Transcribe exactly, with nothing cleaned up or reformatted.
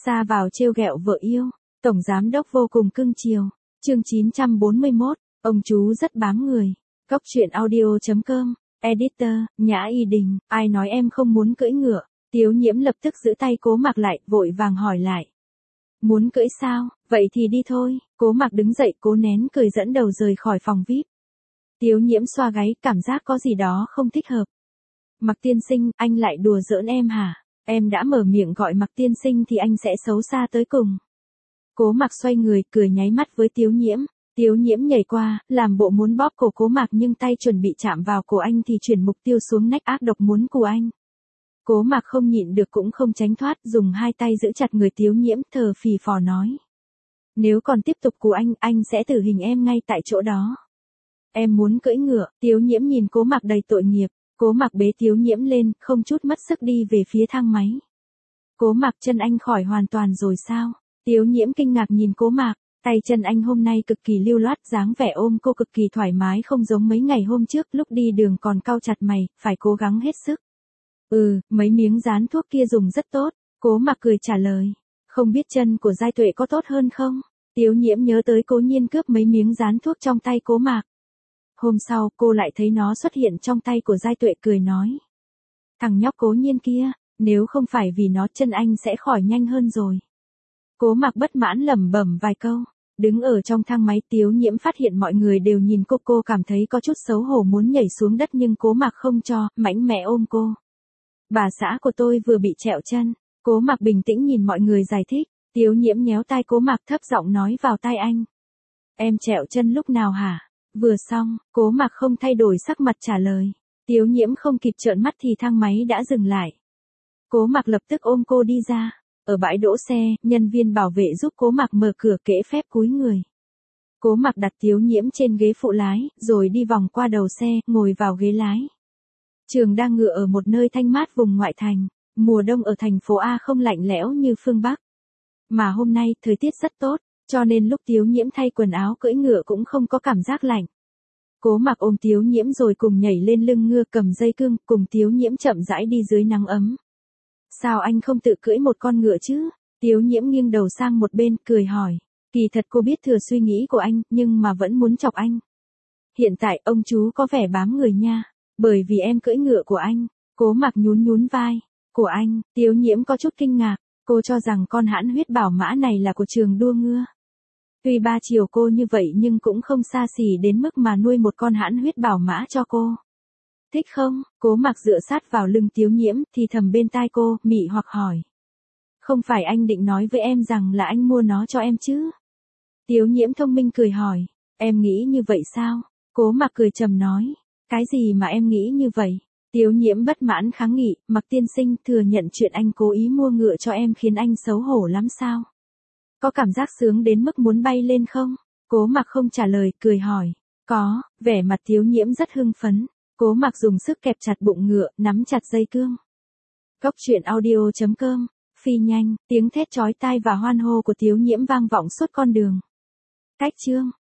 Xa vào trêu ghẹo vợ yêu, tổng giám đốc vô cùng cưng chiều. Chương chín trăm bốn mươi mốt, ông chú rất bám người. Cốc truyện audio chấm com, editor, Nhã Y Đình, ai nói em không muốn cưỡi ngựa? Tiếu Nhiễm lập tức giữ tay Cố Mặc lại, vội vàng hỏi lại. Muốn cưỡi sao, vậy thì đi thôi. Cố Mặc đứng dậy, cố nén cười dẫn đầu rời khỏi phòng vi ai pi. Tiếu Nhiễm xoa gáy, cảm giác có gì đó không thích hợp. Mặc tiên sinh, anh lại đùa giỡn em hả? Em đã mở miệng gọi Mặc tiên sinh thì anh sẽ xấu xa tới cùng. Cố Mặc xoay người, cười nháy mắt với Tiếu Nhiễm. Tiếu Nhiễm nhảy qua, làm bộ muốn bóp cổ Cố Mặc nhưng tay chuẩn bị chạm vào cổ anh thì chuyển mục tiêu xuống nách ác độc muốn cù anh. Cố Mặc không nhịn được cũng không tránh thoát, dùng hai tay giữ chặt người Tiếu Nhiễm, thở phì phò nói. Nếu còn tiếp tục cù anh, anh sẽ tử hình em ngay tại chỗ đó. Em muốn cưỡi ngựa. Tiếu Nhiễm nhìn Cố Mặc đầy tội nghiệp. Cố Mặc bế Tiếu Nhiễm lên, không chút mất sức đi về phía thang máy. Cố Mặc, chân anh khỏi hoàn toàn rồi sao? Tiếu Nhiễm kinh ngạc nhìn Cố Mặc, tay chân anh hôm nay cực kỳ lưu loát, dáng vẻ ôm cô cực kỳ thoải mái, không giống mấy ngày hôm trước, lúc đi đường còn cau chặt mày, phải cố gắng hết sức. Ừ, mấy miếng dán thuốc kia dùng rất tốt. Cố Mặc cười trả lời. Không biết chân của Giai Tuệ có tốt hơn không? Tiếu Nhiễm nhớ tới Cố Nhiên cướp mấy miếng dán thuốc trong tay Cố Mặc. Hôm sau, cô lại thấy nó xuất hiện trong tay của Giai Tuệ, cười nói. Thằng nhóc Cố Nhiên kia, nếu không phải vì nó, chân anh sẽ khỏi nhanh hơn rồi. Cố Mặc bất mãn lẩm bẩm vài câu. Đứng ở trong thang máy, Tiếu Nhiễm phát hiện mọi người đều nhìn cô, cô cảm thấy có chút xấu hổ muốn nhảy xuống đất nhưng Cố Mặc không cho, mạnh mẽ ôm cô. Bà xã của tôi vừa bị trẹo chân. Cố Mặc bình tĩnh nhìn mọi người giải thích. Tiếu Nhiễm nhéo tai Cố Mặc, thấp giọng nói vào tai anh. Em trẹo chân lúc nào hả? Vừa xong, Cố Mặc không thay đổi sắc mặt trả lời. Tiếu Nhiễm không kịp trợn mắt thì thang máy đã dừng lại. Cố Mặc lập tức ôm cô đi ra. Ở bãi đỗ xe, nhân viên bảo vệ giúp Cố Mặc mở cửa, kễ phép cúi người. Cố Mặc đặt Tiếu Nhiễm trên ghế phụ lái, rồi đi vòng qua đầu xe, ngồi vào ghế lái. Trường đang ngựa ở một nơi thanh mát vùng ngoại thành. Mùa đông ở thành phố A không lạnh lẽo như phương Bắc. Mà hôm nay, thời tiết rất tốt, cho nên lúc Tiếu Nhiễm thay quần áo cưỡi ngựa cũng không có cảm giác lạnh. Cố Mặc ôm Tiếu Nhiễm rồi cùng nhảy lên lưng ngựa, cầm dây cương, cùng Tiếu Nhiễm chậm rãi đi dưới nắng ấm. Sao anh không tự cưỡi một con ngựa chứ? Tiếu Nhiễm nghiêng đầu sang một bên, cười hỏi. Kỳ thật cô biết thừa suy nghĩ của anh, nhưng mà vẫn muốn chọc anh. Hiện tại ông chú có vẻ bám người nha, bởi vì em cưỡi ngựa của anh. Cố Mặc nhún nhún vai. Của anh? Tiếu Nhiễm có chút kinh ngạc, cô cho rằng con hãn huyết bảo mã này là của trường đua ngựa. Tuy ba chiều cô như vậy nhưng cũng không xa xỉ đến mức mà nuôi một con hãn huyết bảo mã cho cô. Thích không? Cố Mặc dựa sát vào lưng Tiếu Nhiễm, thì thầm bên tai cô, mị hoặc hỏi. Không phải anh định nói với em rằng là anh mua nó cho em chứ? Tiếu Nhiễm thông minh cười hỏi. Em nghĩ như vậy sao? Cố Mặc cười trầm nói. Cái gì mà em nghĩ như vậy? Tiếu Nhiễm bất mãn kháng nghị. Mặc tiên sinh, thừa nhận chuyện anh cố ý mua ngựa cho em khiến anh xấu hổ lắm sao? Có cảm giác sướng đến mức muốn bay lên không? Cố Mặc không trả lời, cười hỏi. Có. Vẻ mặt Tiếu Nhiễm rất hưng phấn. Cố Mặc dùng sức kẹp chặt bụng ngựa, nắm chặt dây cương. Cốc truyện audio chấm com, phi nhanh, tiếng thét chói tai và hoan hô của Tiếu Nhiễm vang vọng suốt con đường. Cách chương.